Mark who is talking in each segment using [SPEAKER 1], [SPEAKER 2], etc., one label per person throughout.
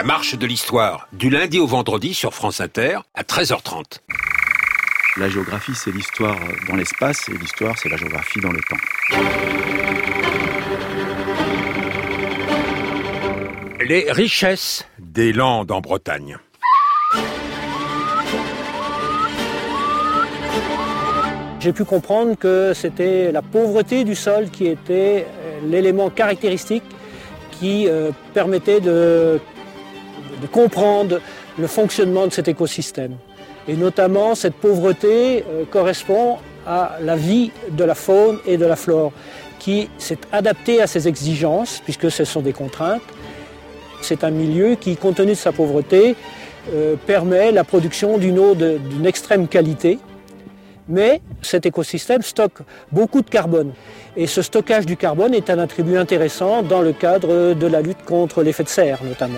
[SPEAKER 1] marche de l'histoire, du lundi au vendredi sur France Inter à 13h30.
[SPEAKER 2] La géographie, c'est l'histoire dans l'espace, et l'histoire, c'est la géographie dans le temps.
[SPEAKER 1] Les richesses des Landes en Bretagne.
[SPEAKER 3] J'ai pu comprendre que c'était la pauvreté du sol qui était l'élément caractéristique qui permettait de comprendre le fonctionnement de cet écosystème. Et notamment, cette pauvreté correspond à la vie de la faune et de la flore, qui s'est adaptée à ces exigences, puisque ce sont des contraintes. C'est un milieu qui, compte tenu de sa pauvreté, permet la production d'une eau d'une extrême qualité. Mais cet écosystème stocke beaucoup de carbone. Et ce stockage du carbone est un attribut intéressant dans le cadre de la lutte contre l'effet de serre, notamment.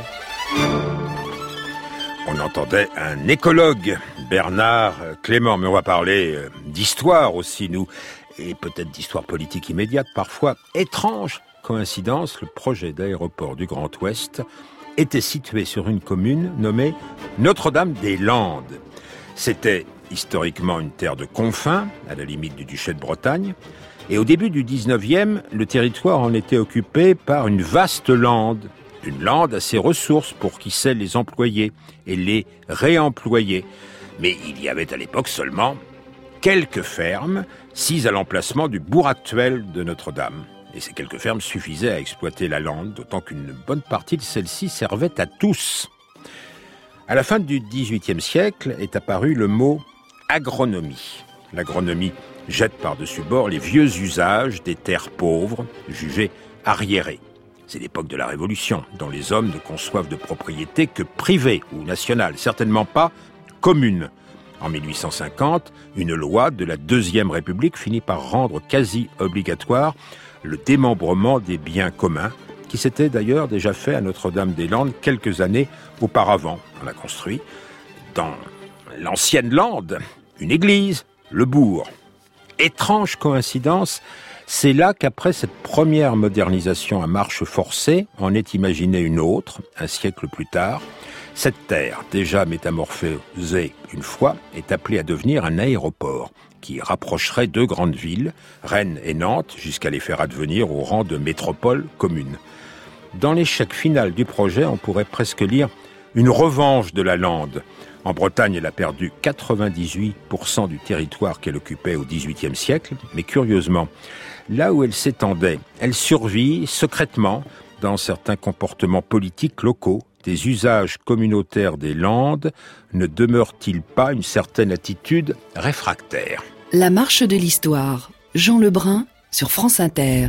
[SPEAKER 1] On entendait un écologue, Bernard Clément, mais on va parler d'histoire aussi, nous, et peut-être d'histoire politique immédiate parfois. Étrange coïncidence, le projet d'aéroport du Grand Ouest était situé sur une commune nommée Notre-Dame-des-Landes. C'était historiquement une terre de confins, à la limite du duché de Bretagne, et au début du 19e, le territoire en était occupé par une vaste lande. Une lande à ses ressources pour qui sait les employer et les réemployer. Mais il y avait à l'époque seulement quelques fermes, 6 à l'emplacement du bourg actuel de Notre-Dame. Et ces quelques fermes suffisaient à exploiter la lande, d'autant qu'une bonne partie de celle-ci servait à tous. À la fin du XVIIIe siècle est apparu le mot agronomie. L'agronomie jette par-dessus bord les vieux usages des terres pauvres, jugées arriérées. C'est l'époque de la Révolution, dont les hommes ne conçoivent de propriété que privée ou nationale, certainement pas commune. En 1850, une loi de la Deuxième République finit par rendre quasi obligatoire le démembrement des biens communs, qui s'était d'ailleurs déjà fait à Notre-Dame-des-Landes quelques années auparavant. On a construit dans l'ancienne lande une église, le bourg. Étrange coïncidence, c'est là qu'après cette première modernisation à marche forcée, en est imaginée une autre, un siècle plus tard. Cette terre, déjà métamorphosée une fois, est appelée à devenir un aéroport qui rapprocherait 2 grandes villes, Rennes et Nantes, jusqu'à les faire advenir au rang de métropole commune. Dans l'échec final du projet, on pourrait presque lire une revanche de la lande. En Bretagne, elle a perdu 98% du territoire qu'elle occupait au XVIIIe siècle, mais curieusement, là où elle s'étendait, elle survit secrètement dans certains comportements politiques locaux. Des usages communautaires des Landes ne demeurent-ils pas une certaine attitude réfractaire ?
[SPEAKER 4] La marche de l'histoire. Jean Lebrun sur France Inter.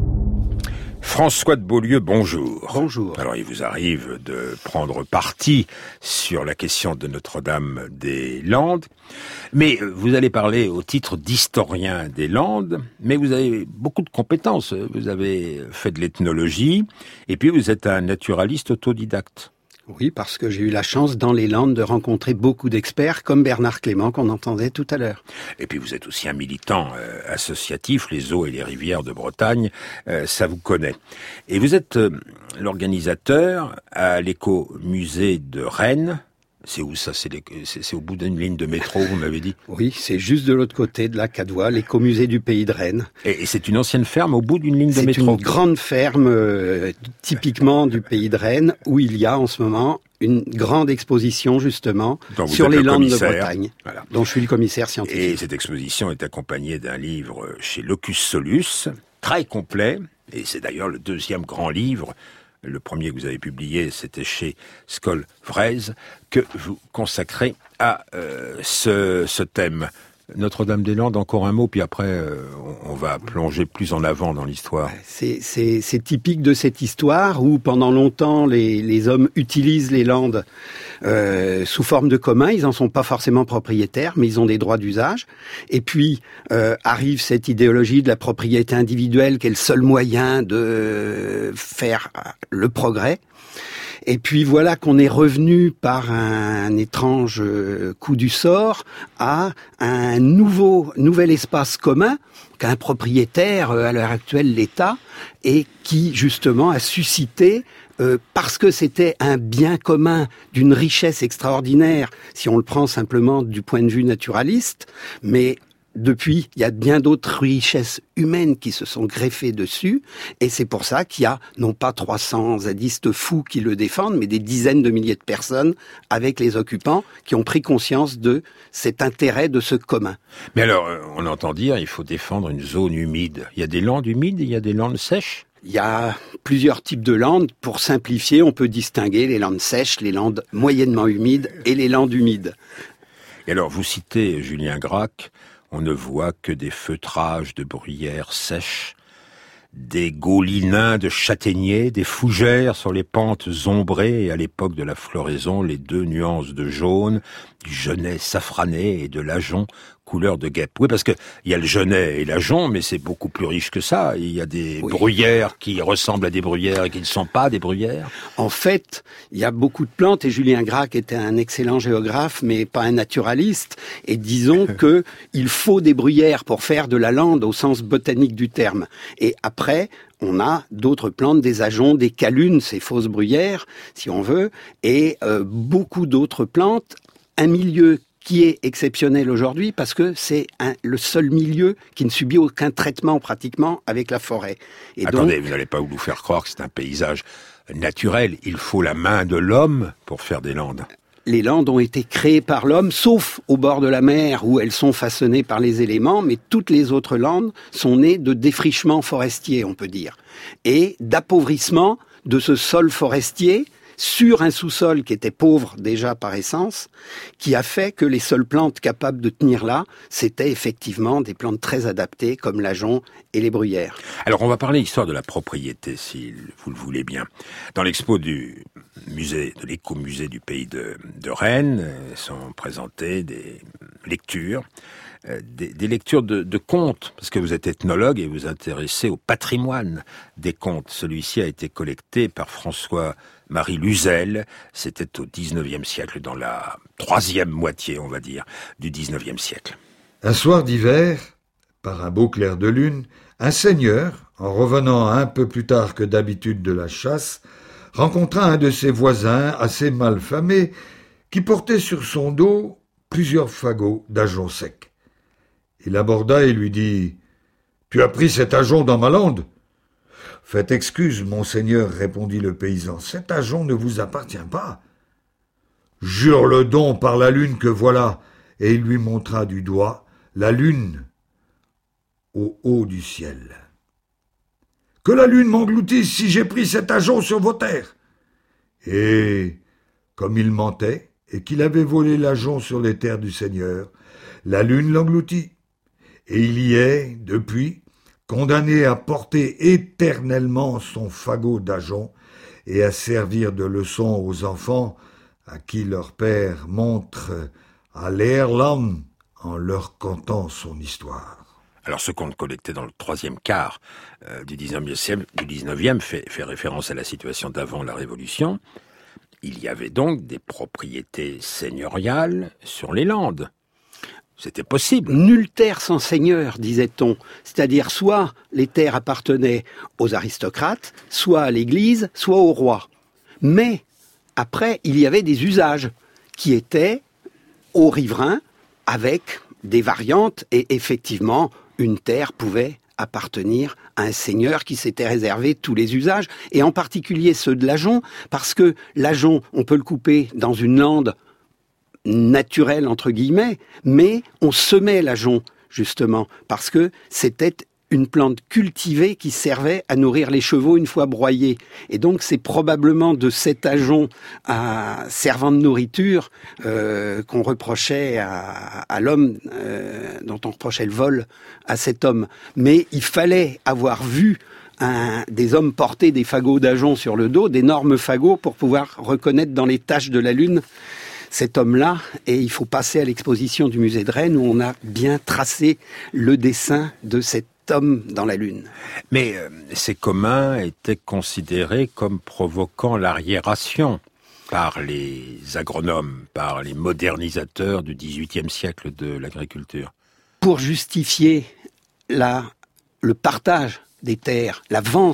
[SPEAKER 1] François de Beaulieu, bonjour.
[SPEAKER 5] Bonjour.
[SPEAKER 1] Alors, il vous arrive de prendre parti sur la question de Notre-Dame-des-Landes, mais vous allez parler au titre d'historien des Landes, mais vous avez beaucoup de compétences. Vous avez fait de l'ethnologie, et puis vous êtes un naturaliste autodidacte.
[SPEAKER 5] Oui, parce que j'ai eu la chance dans les Landes de rencontrer beaucoup d'experts comme Bernard Clément qu'on entendait tout à l'heure.
[SPEAKER 1] Et puis vous êtes aussi un militant associatif, les eaux et les rivières de Bretagne, ça vous connaît. Et vous êtes l'organisateur à l'écomusée de Rennes. C'est où ça ? C'est au bout d'une ligne de métro, vous m'avez dit ?
[SPEAKER 5] Oui, c'est juste de l'autre côté de la Cadoie, l'écomusée du Pays de Rennes.
[SPEAKER 1] Et c'est une ancienne ferme au bout d'une ligne de métro ?
[SPEAKER 5] C'est une grande ferme, typiquement du Pays de Rennes, où il y a en ce moment une grande exposition, justement, sur les Landes de Bretagne, voilà, dont je suis le commissaire scientifique.
[SPEAKER 1] Et cette exposition est accompagnée d'un livre chez Locus Solus, très complet, et c'est d'ailleurs le 2e grand livre. Le premier que vous avez publié, c'était chez Skoll Vrez, que vous consacrez à ce thème. Notre-Dame-des-Landes, encore un mot, puis après, on va plonger plus en avant dans l'histoire.
[SPEAKER 5] C'est typique de cette histoire où, pendant longtemps, les hommes utilisent les Landes sous forme de commun. Ils n'en sont pas forcément propriétaires, mais ils ont des droits d'usage. Et puis, arrive cette idéologie de la propriété individuelle qui est le seul moyen de faire le progrès. Et puis voilà qu'on est revenu par un étrange coup du sort à un nouvel espace commun qu'un propriétaire, à l'heure actuelle l'État, et qui justement a suscité parce que c'était un bien commun d'une richesse extraordinaire, si on le prend simplement du point de vue naturaliste, mais depuis, il y a bien d'autres richesses humaines qui se sont greffées dessus, et c'est pour ça qu'il y a non pas 300 zadistes fous qui le défendent, mais des dizaines de milliers de personnes avec les occupants qui ont pris conscience de cet intérêt de ce commun.
[SPEAKER 1] Mais alors, on entend dire il faut défendre une zone humide. Il y a des landes humides et il y a des landes sèches?
[SPEAKER 5] Il y a plusieurs types de landes. Pour simplifier, on peut distinguer les landes sèches, les landes moyennement humides et les landes humides.
[SPEAKER 1] Et alors, vous citez Julien Gracq. On ne voit que des feutrages de bruyères sèches, des gaulinins de châtaigniers, des fougères sur les pentes ombrées, et à l'époque de la floraison, les 2 nuances de jaune, du genêt safrané et de l'ajonc couleur de guêpe. Oui, parce que il y a le genêt et l'ajonc, mais c'est beaucoup plus riche que ça. Il y a des bruyères qui ressemblent à des bruyères et qui ne sont pas des bruyères.
[SPEAKER 5] En fait, il y a beaucoup de plantes, et Julien Gracq était un excellent géographe, mais pas un naturaliste. Et disons que il faut des bruyères pour faire de la lande au sens botanique du terme. Et après, on a d'autres plantes, des ajoncs, des calunes, ces fausses bruyères, si on veut, et beaucoup d'autres plantes. Un milieu qui est exceptionnel aujourd'hui parce que c'est le seul milieu qui ne subit aucun traitement pratiquement avec la forêt. Et
[SPEAKER 1] attendez,
[SPEAKER 5] donc,
[SPEAKER 1] vous n'allez pas vous faire croire que c'est un paysage naturel. Il faut la main de l'homme pour faire des landes.
[SPEAKER 5] Les landes ont été créées par l'homme, sauf au bord de la mer où elles sont façonnées par les éléments, mais toutes les autres landes sont nées de défrichement forestier, on peut dire, et d'appauvrissement de ce sol forestier sur un sous-sol qui était pauvre déjà par essence, qui a fait que les seules plantes capables de tenir là, c'était effectivement des plantes très adaptées comme l'ajonc et les bruyères.
[SPEAKER 1] Alors on va parler histoire de la propriété, si vous le voulez bien. Dans l'expo du musée, de l'écomusée du pays de Rennes, sont présentées des lectures, des lectures de contes, parce que vous êtes ethnologue et vous intéressez au patrimoine des contes. Celui-ci a été collecté par François-Marie Luzel. C'était au XIXe siècle, dans la 3e moitié, on va dire, du XIXe siècle.
[SPEAKER 6] Un soir d'hiver, par un beau clair de lune, un seigneur, en revenant un peu plus tard que d'habitude de la chasse, rencontra un de ses voisins assez mal famé qui portait sur son dos plusieurs fagots d'ajonc sec. Il l'aborda et lui dit « Tu as pris cet ajonc dans ma lande ?»« Faites excuse, monseigneur, répondit le paysan, cet ajonc ne vous appartient pas. »« Jure-le donc par la lune que voilà. » Et il lui montra du doigt la lune au haut du ciel. « Que la lune m'engloutisse si j'ai pris cet ajonc sur vos terres. » Et, comme il mentait, et qu'il avait volé l'ajonc sur les terres du Seigneur, la lune l'engloutit. Et il y est, depuis, condamné à porter éternellement son fagot d'ajonc et à servir de leçon aux enfants à qui leur père montre à l'Erland en leur contant son histoire.
[SPEAKER 1] Alors ce conte collecté dans le 3e quart du 19e fait référence à la situation d'avant la Révolution. Il y avait donc des propriétés seigneuriales sur les landes. C'était possible.
[SPEAKER 5] Nulle terre sans seigneur, disait-on. C'est-à-dire soit les terres appartenaient aux aristocrates, soit à l'Église, soit au roi. Mais après, il y avait des usages qui étaient aux riverains avec des variantes et effectivement, une terre pouvait appartenir à un seigneur qui s'était réservé tous les usages et en particulier ceux de l'ajonc parce que l'ajonc, on peut le couper dans une lande naturel entre guillemets, mais on semait l'ajonc justement parce que c'était une plante cultivée qui servait à nourrir les chevaux une fois broyés. Et donc c'est probablement de cet ajonc servant de nourriture qu'on reprochait à l'homme, dont on reprochait le vol à cet homme. Mais il fallait avoir vu des hommes porter des fagots d'ajonc sur le dos, d'énormes fagots pour pouvoir reconnaître dans les taches de la lune cet homme-là, et il faut passer à l'exposition du musée de Rennes où on a bien tracé le dessin de cet homme dans la Lune.
[SPEAKER 1] Mais ces communs étaient considérés comme provoquant l'arriération par les agronomes, par les modernisateurs du XVIIIe siècle de l'agriculture.
[SPEAKER 5] Pour justifier le partage des terres, la vente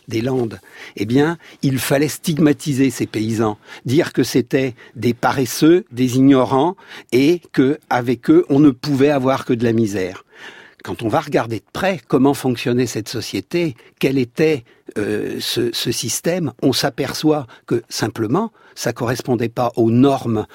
[SPEAKER 5] des Landes, eh bien, il fallait stigmatiser ces paysans, dire que c'était des paresseux, des ignorants, et que avec eux, on ne pouvait avoir que de la misère. Quand on va regarder de près comment fonctionnait cette société, quel était ce système, on s'aperçoit que simplement, ça correspondait pas aux normes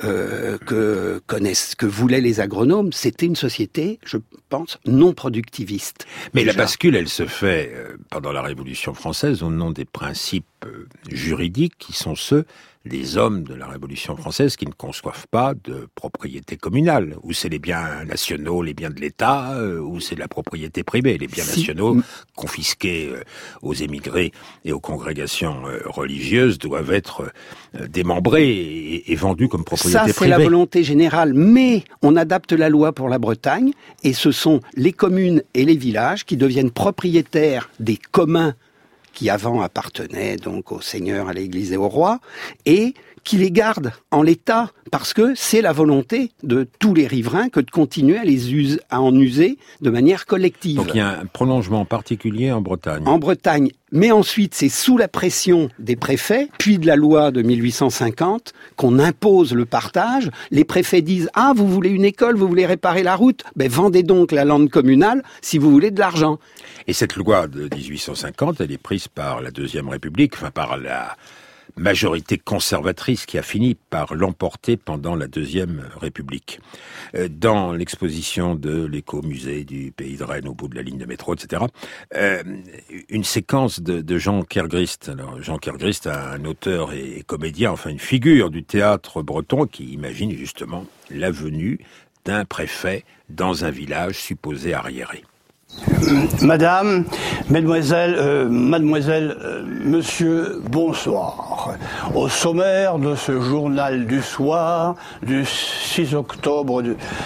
[SPEAKER 5] que voulaient les agronomes. C'était une société, je pense, non productiviste.
[SPEAKER 1] Mais déjà, la bascule, elle se fait pendant la Révolution française au nom des principes juridiques qui sont ceux des hommes de la Révolution française qui ne conçoivent pas de propriété communale, où c'est les biens nationaux, les biens de l'État, où c'est de la propriété privée. Les biens nationaux confisqués aux émigrés et aux congrégations religieuses doivent être démembrés et vendus comme propriété privée.
[SPEAKER 5] Ça, c'est la volonté générale, mais on adapte la loi pour la Bretagne, et ce sont les communes et les villages qui deviennent propriétaires des communs qui avant appartenaient donc aux seigneurs, à l'église et au roi, et qui les gardent en l'état, parce que c'est la volonté de tous les riverains que de continuer à en user de manière collective.
[SPEAKER 1] Donc il y a un prolongement particulier en Bretagne.
[SPEAKER 5] En Bretagne, mais ensuite c'est sous la pression des préfets, puis de la loi de 1850, qu'on impose le partage. Les préfets disent « Ah, vous voulez une école, vous voulez réparer la route ? Ben vendez donc la lande communale si vous voulez de l'argent. »
[SPEAKER 1] Et cette loi de 1850, elle est prise par la Deuxième République, enfin par la majorité conservatrice qui a fini par l'emporter pendant la Deuxième République. Dans l'exposition de l'écomusée du Pays de Rennes au bout de la ligne de métro, etc., une séquence de Jean Kergrist. Alors, Jean Kergrist, un auteur et comédien, enfin une figure du théâtre breton qui imagine justement la venue d'un préfet dans un village supposé arriéré.
[SPEAKER 7] Madame, mademoiselle, monsieur, bonsoir. Au sommaire de ce journal du soir du 6 octobre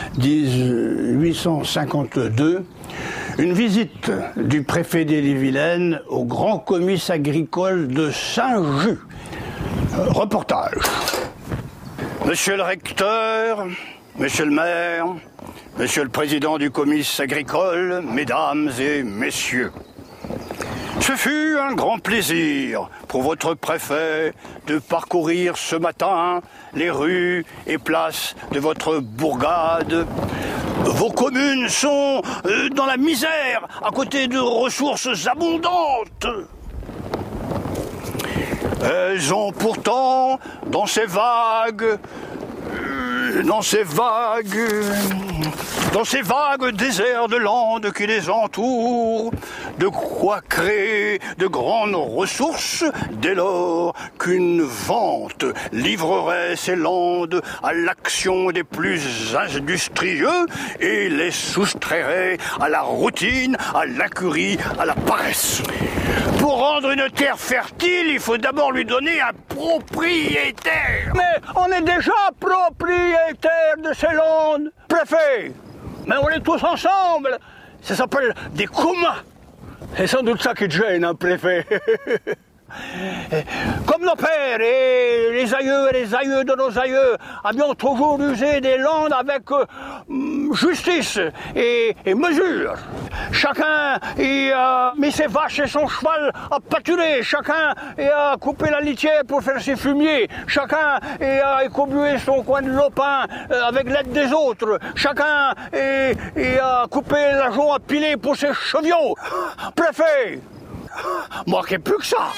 [SPEAKER 7] 1852, une visite du préfet d'Ille-et-Vilaine au grand comice agricole de Saint-Just. Reportage. Monsieur le recteur, monsieur le maire, monsieur le président du comice agricole, mesdames et messieurs, ce fut un grand plaisir pour votre préfet de parcourir ce matin les rues et places de votre bourgade. Vos communes sont dans la misère à côté de ressources abondantes. Elles ont pourtant, dans ces vagues déserts de landes qui les entourent, de quoi créer de grandes ressources dès lors qu'une vente livrerait ces landes à l'action des plus industrieux et les soustrairait à la routine, à l'incurie, à la paresse. Pour rendre une terre fertile, il faut d'abord lui donner un propriétaire. Mais on est déjà propriétaire de ces landes, préfet. Mais on est tous ensemble. Ça s'appelle des communs. C'est sans doute ça qui te gêne, hein, préfet. Comme nos pères et les aïeux de nos aïeux avions toujours usé des landes avec justice et mesure. Chacun y a mis ses vaches et son cheval à pâturer. Chacun y a coupé la litière pour faire ses fumiers. Chacun y a écobué son coin de lopin avec l'aide des autres. Chacun y a coupé l'ajonc à piler pour ses cheviots. Préfet, manquez plus que ça.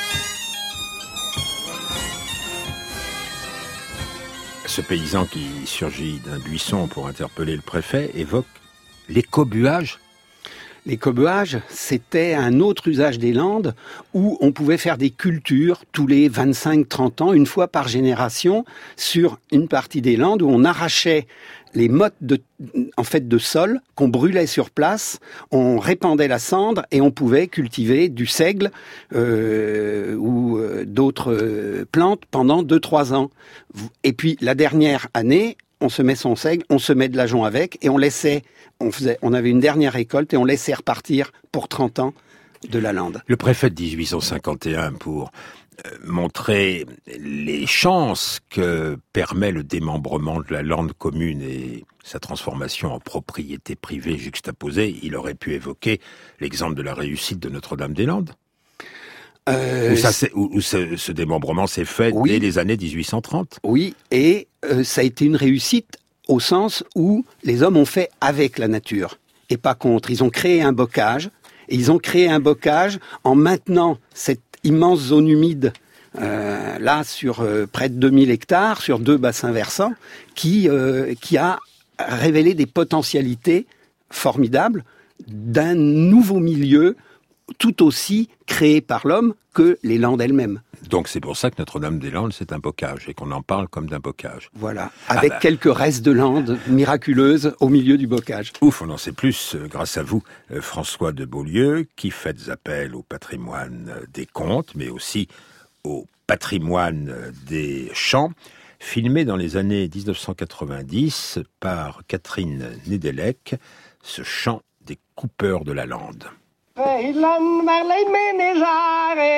[SPEAKER 1] Ce paysan qui surgit d'un buisson pour interpeller le préfet évoque l'écobuage.
[SPEAKER 5] L'écobuage, c'était un autre usage des Landes où on pouvait faire des cultures tous les 25-30 ans, une fois par génération, sur une partie des Landes où on arrachait les mottes de sol qu'on brûlait sur place, on répandait la cendre et on pouvait cultiver du seigle ou d'autres plantes pendant 2-3 ans. Et puis la dernière année, on se met son seigle, on se met de l'ajonc avec et on avait une dernière récolte et on laissait repartir pour 30 ans de la lande.
[SPEAKER 1] Le préfet de 1851 pour montrer les chances que permet le démembrement de la lande commune et sa transformation en propriété privée juxtaposée, il aurait pu évoquer l'exemple de la réussite de Notre-Dame-des-Landes. Où ce démembrement s'est fait dès les années 1830.
[SPEAKER 5] Oui, et ça a été une réussite au sens où les hommes ont fait avec la nature et pas contre. Ils ont créé un bocage, et ils ont créé un bocage en maintenant cette immense zone humide là sur près de 2000 hectares, sur 2 bassins versants, qui a révélé des potentialités formidables d'un nouveau milieu tout aussi créé par l'homme que les Landes elles-mêmes.
[SPEAKER 1] Donc c'est pour ça que Notre-Dame-des-Landes, c'est un bocage, et qu'on en parle comme d'un bocage.
[SPEAKER 5] Voilà, avec quelques restes de landes miraculeuses au milieu du bocage.
[SPEAKER 1] Ouf, on en sait plus grâce à vous, François de Beaulieu, qui faites appel au patrimoine des contes, mais aussi au patrimoine des chants, filmé dans les années 1990 par Catherine Nedelec, ce chant des coupeurs de la lande.
[SPEAKER 8] Trahilan Marlijn Menezare.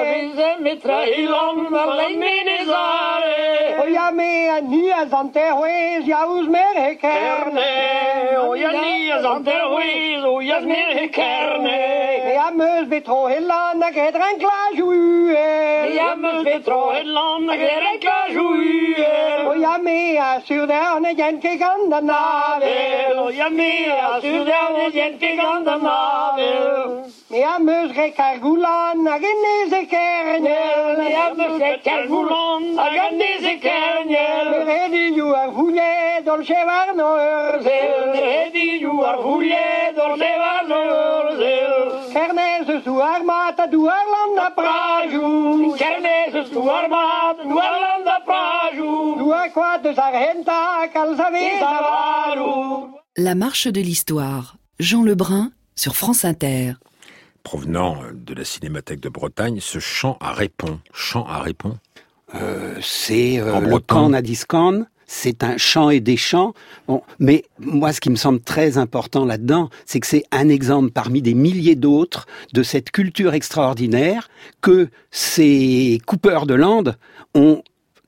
[SPEAKER 8] Trahilan Marlijn Menezare. Oja me nia zanterwees, jaus mere kerne. Oja nia zanterwees, oja mere kerne. Ja meus betro helan, na get ren klajoue. Ja meus betro helan, na get ren klajoue. Oja me sur derne jenke ganda navel. Oja me sur derne jenke ganda navel. Ja meus rekargulan, na genese kernel. Ja meus rekargulan, na genese kernel. Redi you ar voulé, dolce varnozel. Redi you ar voulé, dolce varnozel. Kernese su armata, du arlanda praju. Kernese su armata, du arlanda praju. Du aqua de sargenta, calzave savaru.
[SPEAKER 4] La marche de l'histoire. Jean Lebrun sur France Inter.
[SPEAKER 1] Provenant de la Cinémathèque de Bretagne, ce chant à répond. Chant à répond.
[SPEAKER 5] C'est le can nadiscan, c'est un chant et des chants. Bon, mais moi, ce qui me semble très important là-dedans, c'est que c'est un exemple parmi des milliers d'autres de cette culture extraordinaire que ces coupeurs de landes ont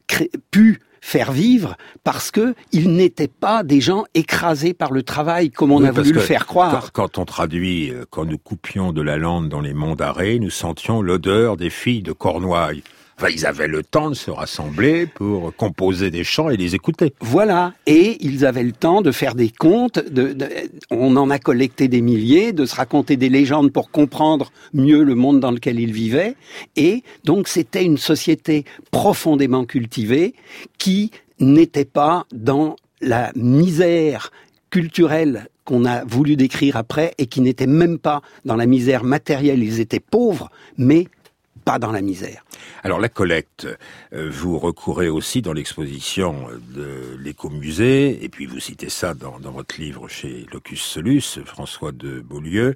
[SPEAKER 5] pu faire vivre parce que ils n'étaient pas des gens écrasés par le travail comme on a voulu le faire croire.
[SPEAKER 1] Quand on traduit, quand nous coupions de la lande dans les monts d'Arrée, nous sentions l'odeur des filles de Cornouailles. Enfin, ils avaient le temps de se rassembler pour composer des chants et les écouter.
[SPEAKER 5] Voilà, et ils avaient le temps de faire des contes, on en a collecté des milliers, de se raconter des légendes pour comprendre mieux le monde dans lequel ils vivaient, et donc c'était une société profondément cultivée qui n'était pas dans la misère culturelle qu'on a voulu décrire après, et qui n'était même pas dans la misère matérielle. Ils étaient pauvres, mais pas dans la misère.
[SPEAKER 1] Alors la collecte, vous recourez aussi dans l'exposition de l'écomusée, et puis vous citez ça dans votre livre chez Locus Solus, François de Beaulieu,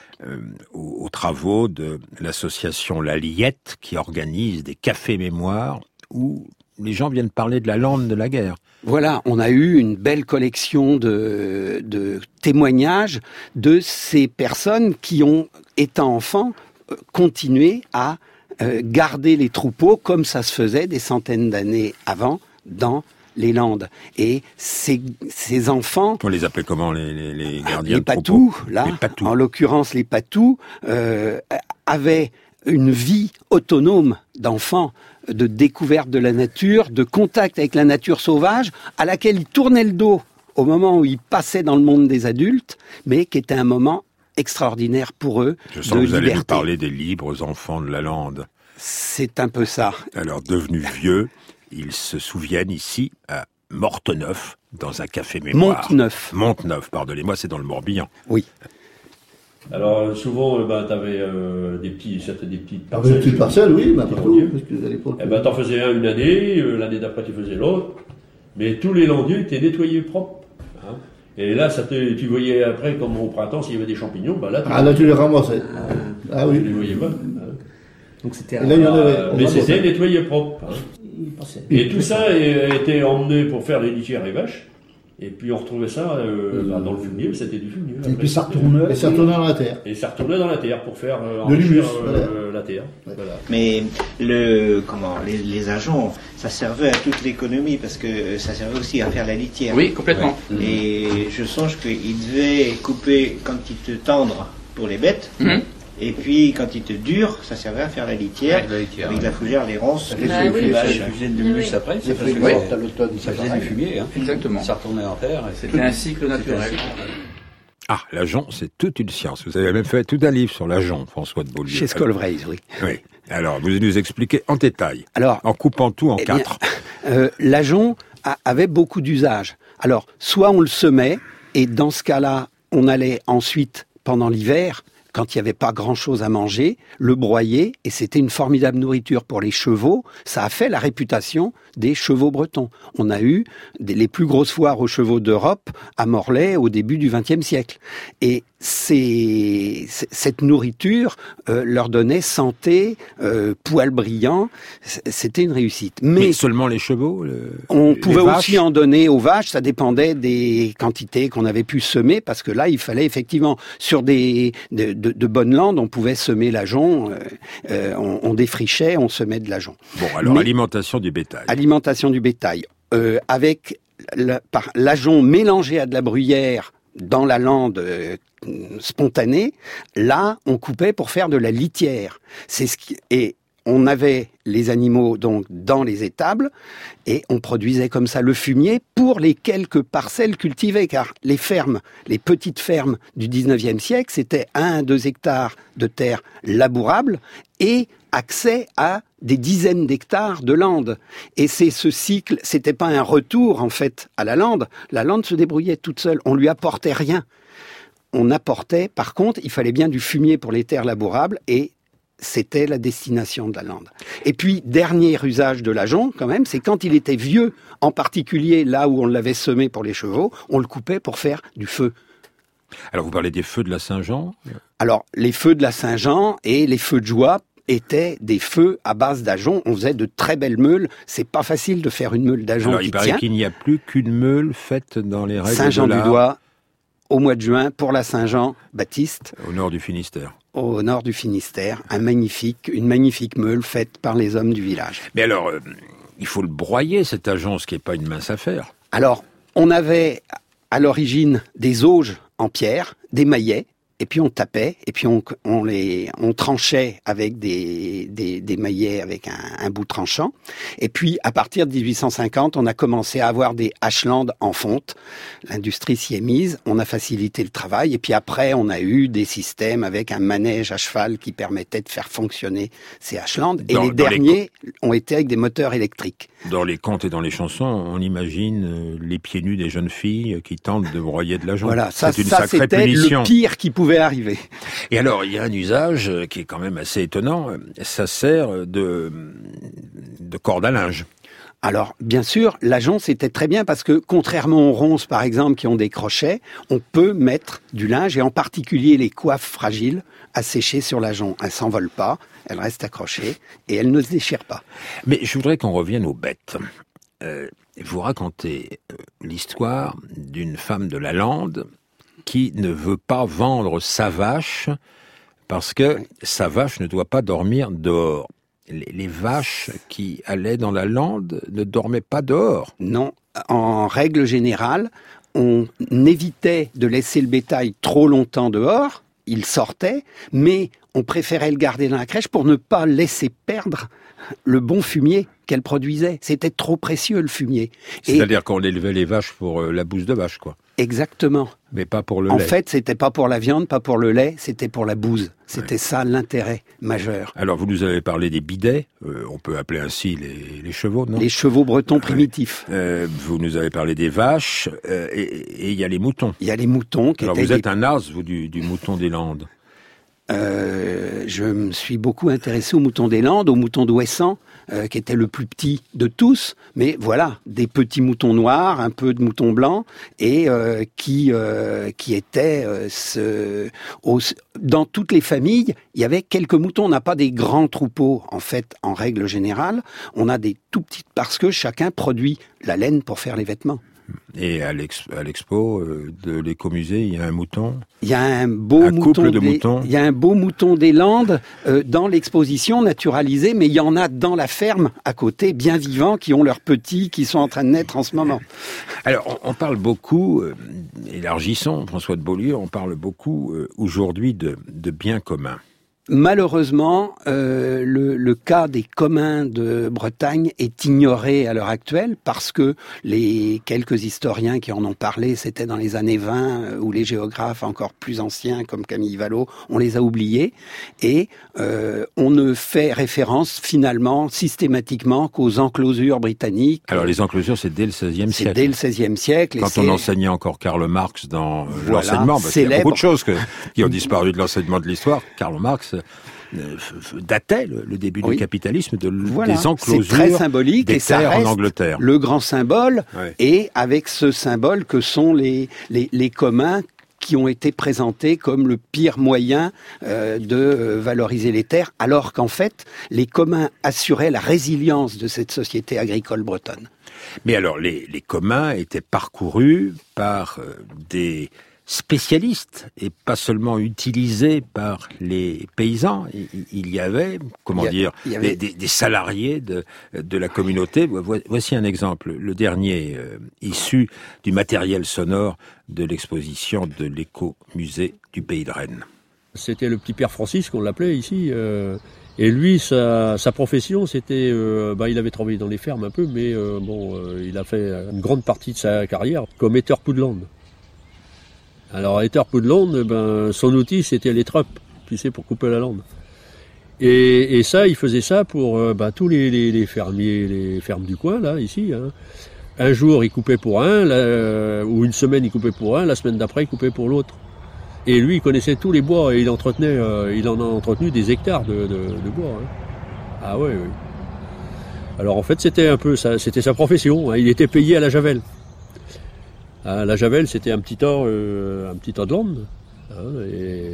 [SPEAKER 1] aux travaux de l'association La Liette, qui organise des cafés mémoires où les gens viennent parler de la lande de la guerre.
[SPEAKER 5] Voilà, on a eu une belle collection de témoignages de ces personnes qui ont, étant enfants, continué à garder les troupeaux comme ça se faisait des centaines d'années avant dans les Landes. Et ces enfants...
[SPEAKER 1] On les appelait comment, les gardiens
[SPEAKER 5] de
[SPEAKER 1] troupeaux ?
[SPEAKER 5] Les patous, en l'occurrence les patous, avaient une vie autonome d'enfants, de découverte de la nature, de contact avec la nature sauvage, à laquelle ils tournaient le dos au moment où ils passaient dans le monde des adultes, mais qui était un moment extraordinaire pour eux.
[SPEAKER 1] Je sens que vous allez nous parler des libres enfants de la lande.
[SPEAKER 5] C'est un peu ça.
[SPEAKER 1] Alors, devenus vieux, ils se souviennent ici à Morteneuf, dans un café mémoire. Monteneuf, pardonnez-moi, c'est dans le Morbihan.
[SPEAKER 5] Oui.
[SPEAKER 9] Alors, souvent, t'avais des petites parcelles.
[SPEAKER 10] Des petites parcelles, oui, partout. Parce que à l'époque,
[SPEAKER 9] t'en faisais un une année, l'année d'après tu faisais l'autre. Mais tous les landiers étaient nettoyés propres. Hein. Et là, tu voyais après, comme au printemps, s'il y avait des champignons,
[SPEAKER 10] là tu les ramassais. Oui.
[SPEAKER 9] Tu les voyais pas.
[SPEAKER 10] Donc c'était. Là, il y en avait.
[SPEAKER 9] Mais c'était nettoyé propre. Hein. Et tout ça était emmené pour faire les litières et vaches. Et puis on retrouvait ça dans le fumier, c'était du fumier.
[SPEAKER 10] Et puis ça retournait dans la terre.
[SPEAKER 9] Et ça retournait dans la terre pour faire enrichir la terre.
[SPEAKER 11] Voilà. Mais les agents, ça servait à toute l'économie parce que ça servait aussi à faire la litière.
[SPEAKER 12] Oui, complètement.
[SPEAKER 11] Ouais. Et je songe qu'ils devaient couper quand ils te tendre pour les bêtes. Et puis, quand il était dur, ça servait à faire la litière, avec la fougère, les ronces.
[SPEAKER 12] Les fusées de mus après, ça faisait du fumier. Hein. Exactement. Ça retournait en terre. C'était un cycle naturel.
[SPEAKER 1] Ah, l'ajonc, c'est toute une science. Vous avez même fait tout un livre sur l'ajonc, François de Beaulieu.
[SPEAKER 5] Chez Skolvreis, oui.
[SPEAKER 1] Oui. Alors, vous nous expliquez en détail, en coupant tout en 4.
[SPEAKER 5] L'ajonc avait beaucoup d'usages. Alors, soit on le semait, et dans ce cas-là, on allait ensuite, pendant l'hiver, quand il n'y avait pas grand-chose à manger, le broyer, et c'était une formidable nourriture pour les chevaux. Ça a fait la réputation des chevaux bretons. On a eu les plus grosses foires aux chevaux d'Europe à Morlaix au début du XXe siècle. Et cette nourriture leur donnait santé, poils brillants. C'était une réussite. Mais
[SPEAKER 1] seulement les chevaux
[SPEAKER 5] on pouvait aussi en donner aux vaches. Ça dépendait des quantités qu'on avait pu semer, parce que là, il fallait effectivement, sur de bonnes landes, on pouvait semer l'ajonc. On défrichait, on semait de l'ajonc.
[SPEAKER 1] Bon, alors alimentation du bétail.
[SPEAKER 5] Alimentation du bétail. Avec l'ajonc mélangé à de la bruyère dans la lande spontanée, là, on coupait pour faire de la litière. Et on avait les animaux donc dans les étables et on produisait comme ça le fumier pour les quelques parcelles cultivées, car les fermes, les petites fermes du 19e siècle, c'était 1 à 2 hectares de terre labourable et accès à des dizaines d'hectares de lande. Et c'est ce cycle, c'était pas un retour en fait à la lande. La lande se débrouillait toute seule, on lui apportait rien. On apportait, par contre, il fallait bien du fumier pour les terres labourables et c'était la destination de la lande. Et puis, dernier usage de l'ajonc, quand même, c'est quand il était vieux, en particulier là où on l'avait semé pour les chevaux, on le coupait pour faire du feu.
[SPEAKER 1] Alors, vous parlez des feux de la Saint-Jean ?
[SPEAKER 5] Alors, les feux de la Saint-Jean et les feux de joie étaient des feux à base d'ajonc. On faisait de très belles meules. C'est pas facile de faire une meule d'ajonc qui tient.
[SPEAKER 1] Alors, il paraît qu'il n'y a plus qu'une meule faite dans les règles
[SPEAKER 5] Saint-Jean-du-Doigt, au mois de juin, pour la Saint-Jean-Baptiste.
[SPEAKER 1] Au nord du Finistère.
[SPEAKER 5] Au nord du Finistère, une magnifique meule faite par les hommes du village.
[SPEAKER 1] Mais alors, il faut le broyer, cet ajonc, ce qui n'est pas une mince affaire.
[SPEAKER 5] Alors, on avait à l'origine des auges en pierre, des maillets, et puis on tapait, et puis on tranchait avec des maillets avec un bout tranchant. Et puis, à partir de 1850, on a commencé à avoir des hachelandes en fonte. L'industrie s'y est mise, on a facilité le travail, et puis après, on a eu des systèmes avec un manège à cheval qui permettait de faire fonctionner ces hachelandes. Et les derniers ont été avec des moteurs électriques.
[SPEAKER 1] Dans les contes et dans les chansons, on imagine les pieds nus des jeunes filles qui tentent de broyer de l'ajonc.
[SPEAKER 5] Voilà,
[SPEAKER 1] c'est une sacrée
[SPEAKER 5] c'était
[SPEAKER 1] punition.
[SPEAKER 5] Le pire qui pouvait arriver.
[SPEAKER 1] Et alors, il y a un usage qui est quand même assez étonnant. Ça sert de corde à linge.
[SPEAKER 5] Alors, bien sûr, l'ajonc, c'était très bien parce que, contrairement aux ronces, par exemple, qui ont des crochets, on peut mettre du linge, et en particulier les coiffes fragiles, à sécher sur l'ajonc. Elles s'envolent pas, elles restent accrochées, et elles ne se déchirent pas.
[SPEAKER 1] Mais je voudrais qu'on revienne aux bêtes. Vous racontez l'histoire d'une femme de la lande qui ne veut pas vendre sa vache parce que sa vache ne doit pas dormir dehors. Les vaches qui allaient dans la lande ne dormaient pas dehors.
[SPEAKER 5] Non, en règle générale, on évitait de laisser le bétail trop longtemps dehors, il sortait, mais on préférait le garder dans la crèche pour ne pas laisser perdre le bon fumier qu'elle produisait. C'était trop précieux, le fumier.
[SPEAKER 1] C'est-à-dire qu'on élevait les vaches pour la bouse de vache, quoi.
[SPEAKER 5] Exactement.
[SPEAKER 1] Mais pas pour le lait.
[SPEAKER 5] En fait, c'était pas pour la viande, pas pour le lait, c'était pour la bouse. C'était ça l'intérêt majeur.
[SPEAKER 1] Alors, vous nous avez parlé des bidets, on peut appeler ainsi les chevaux, non ?
[SPEAKER 5] Les chevaux bretons primitifs.
[SPEAKER 1] Vous nous avez parlé des vaches, et il y a les moutons.
[SPEAKER 5] Il y a les moutons qui
[SPEAKER 1] Alors,
[SPEAKER 5] étaient
[SPEAKER 1] vous êtes un as, vous, du mouton des Landes.
[SPEAKER 5] Je me suis beaucoup intéressé aux moutons des Landes, aux moutons d'Ouessant, qui était le plus petit de tous, mais voilà, des petits moutons noirs, un peu de moutons blancs, et qui étaient dans toutes les familles, il y avait quelques moutons. On n'a pas des grands troupeaux, en fait, en règle générale, on a des tout petits, parce que chacun produit la laine pour faire les vêtements.
[SPEAKER 1] Et à l'expo de l'écomusée, il y a un mouton.
[SPEAKER 5] Il y a un beau
[SPEAKER 1] couple de moutons.
[SPEAKER 5] Il y a un beau mouton des Landes dans l'exposition naturalisée, mais il y en a dans la ferme à côté, bien vivants, qui ont leurs petits, qui sont en train de naître en ce moment.
[SPEAKER 1] Alors, on parle beaucoup, élargissons, François de Beaulieu, on parle beaucoup aujourd'hui de biens communs.
[SPEAKER 5] Malheureusement, le cas des communs de Bretagne est ignoré à l'heure actuelle parce que les quelques historiens qui en ont parlé, c'était dans les années 20, où les géographes encore plus anciens comme Camille Vallot, on les a oubliés et on ne fait référence finalement systématiquement qu'aux enclosures britanniques.
[SPEAKER 1] Alors les enclosures, c'est dès le XVIe siècle.
[SPEAKER 5] C'est dès le XVIe siècle.
[SPEAKER 1] Quand on enseignait encore Karl Marx dans l'enseignement, parce qu'il y a beaucoup de choses qui ont disparu de l'enseignement de l'histoire. Karl Marx datait le début du capitalisme des enclosures,
[SPEAKER 5] c'est très symbolique
[SPEAKER 1] des
[SPEAKER 5] et ça
[SPEAKER 1] terres
[SPEAKER 5] reste
[SPEAKER 1] en Angleterre.
[SPEAKER 5] Le grand symbole, et avec ce symbole que sont les communs qui ont été présentés comme le pire moyen de valoriser les terres, alors qu'en fait, les communs assuraient la résilience de cette société agricole bretonne.
[SPEAKER 1] Mais alors, les communs étaient parcourus par des spécialistes et pas seulement utilisés par les paysans. Il y avait, des salariés de la communauté. Voici un exemple, le dernier, issu du matériel sonore de l'exposition de l'écomusée du Pays de Rennes.
[SPEAKER 9] C'était le petit père Francis qu'on l'appelait ici. Et lui, sa profession, c'était, il avait travaillé dans les fermes un peu, mais il a fait une grande partie de sa carrière comme éteur Poudlande. Alors, éteur Poudlande, son outil, c'était les treppes, tu sais, pour couper la lande. Et ça, il faisait ça pour tous les fermiers, les fermes du coin, là, ici. Hein. Un jour, il coupait pour un, ou une semaine, il coupait pour un, la semaine d'après, il coupait pour l'autre. Et lui, il connaissait tous les bois et il en a entretenu des hectares de bois. Hein. Ah ouais, oui. Alors en fait, c'était un peu ça, c'était sa profession. Hein. Il était payé à la Javel. La Javel, c'était un petit tas de lande. Hein,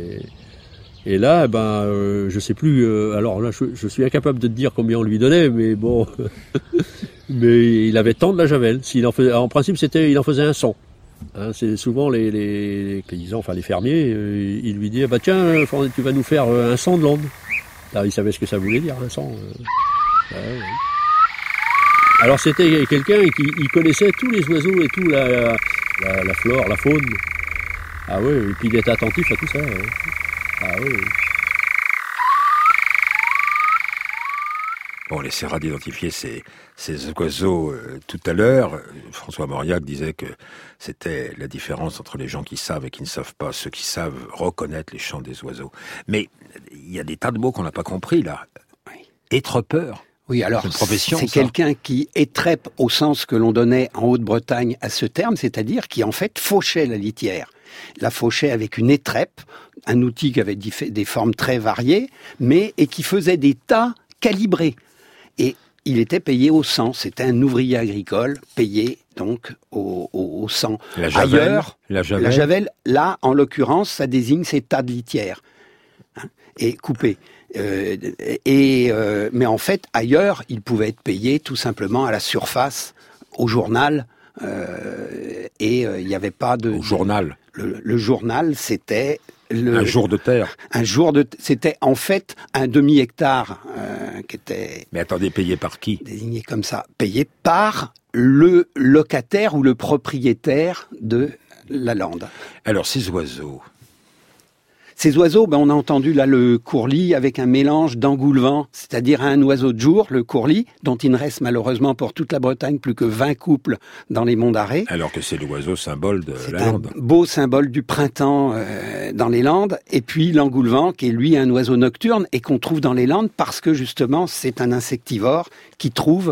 [SPEAKER 9] et là, je sais plus. Alors là, je suis incapable de te dire combien on lui donnait, mais bon, mais il avait tant de la Javel. En principe, il en faisait un 100. Hein, c'est souvent les paysans, enfin les fermiers, ils lui disaient tiens, tu vas nous faire un 100 de lande. Alors ils savaient ce que ça voulait dire, un 100. Ouais. Alors c'était quelqu'un qui connaissait tous les oiseaux et tout la flore, la faune. Ah oui, et puis il était attentif à tout ça. Ouais. Ah oui.
[SPEAKER 1] Bon, on essaiera d'identifier ces oiseaux tout à l'heure. François Mauriac disait que c'était la différence entre les gens qui savent et qui ne savent pas, ceux qui savent reconnaître les chants des oiseaux. Mais il y a des tas de mots qu'on n'a pas compris, là. Étrepeur.
[SPEAKER 5] Oui, alors c'est quelqu'un qui étrèpe au sens que l'on donnait en Haute-Bretagne à ce terme, c'est-à-dire qui en fait fauchait la litière. La fauchait avec une étrèpe, un outil qui avait des formes très variées, et qui faisait des tas calibrés. Et il était payé au 100, c'était un ouvrier agricole payé donc au 100.
[SPEAKER 1] La Javel,
[SPEAKER 5] ailleurs, la Javel, là en l'occurrence, ça désigne ces tas de litière, et coupés. Mais en fait, ailleurs, il pouvait être payé tout simplement à la surface, au journal, et il n'y avait pas de...
[SPEAKER 1] Au journal.
[SPEAKER 5] Le journal, c'était...
[SPEAKER 1] Un jour de terre.
[SPEAKER 5] C'était en fait un demi-hectare qui était...
[SPEAKER 1] Mais attendez, payé par qui?
[SPEAKER 5] Désigné comme ça. Payé par le locataire ou le propriétaire de la lande.
[SPEAKER 1] Alors, ces oiseaux...
[SPEAKER 5] Ces oiseaux, on a entendu là le courlis avec un mélange d'engoulevent, c'est-à-dire un oiseau de jour, le courlis, dont il ne reste malheureusement pour toute la Bretagne plus que 20 couples dans les monts d'Arrée.
[SPEAKER 1] Alors que c'est l'oiseau symbole de la lande.
[SPEAKER 5] C'est un beau symbole du printemps dans les Landes. Et puis l'engoulevent, qui est lui un oiseau nocturne et qu'on trouve dans les Landes parce que justement c'est un insectivore qui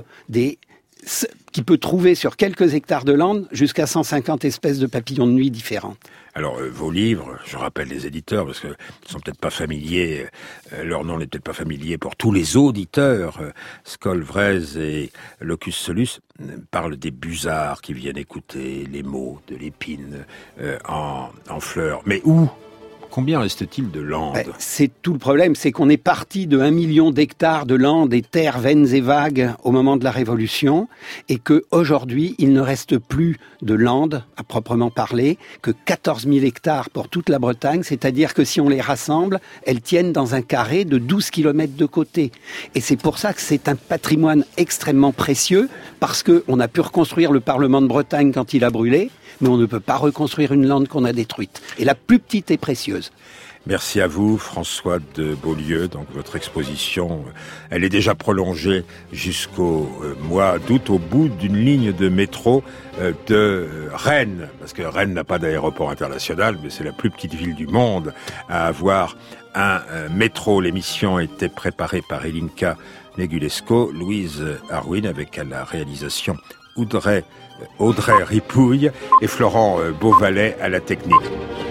[SPEAKER 5] peut trouver sur quelques hectares de lande jusqu'à 150 espèces de papillons de nuit différentes.
[SPEAKER 1] Alors, vos livres, je rappelle les éditeurs, parce qu'ils ne sont peut-être pas familiers, leur nom n'est peut-être pas familier pour tous les auditeurs, Skol Vrez et Locus Solus, parlent des busards qui viennent écouter les mots de l'épine en fleurs. Mais où ? Combien reste-t-il de landes ?
[SPEAKER 5] C'est tout le problème, c'est qu'on est parti de 1 million d'hectares de landes et terres vaines et vagues au moment de la Révolution, et qu'aujourd'hui, il ne reste plus de landes, à proprement parler, que 14 000 hectares pour toute la Bretagne, c'est-à-dire que si on les rassemble, elles tiennent dans un carré de 12 km de côté. Et c'est pour ça que c'est un patrimoine extrêmement précieux, parce qu'on a pu reconstruire le Parlement de Bretagne quand il a brûlé, mais on ne peut pas reconstruire une lande qu'on a détruite. Et la plus petite est précieuse.
[SPEAKER 1] Merci à vous, François de Beaulieu. Donc votre exposition, elle est déjà prolongée jusqu'au mois d'août, au bout d'une ligne de métro de Rennes. Parce que Rennes n'a pas d'aéroport international, mais c'est la plus petite ville du monde à avoir un métro. L'émission était préparée par Elinka Negulesco, Louise Arwin, avec à la réalisation Audrey Ripouille et Florent Beauvalet à la technique.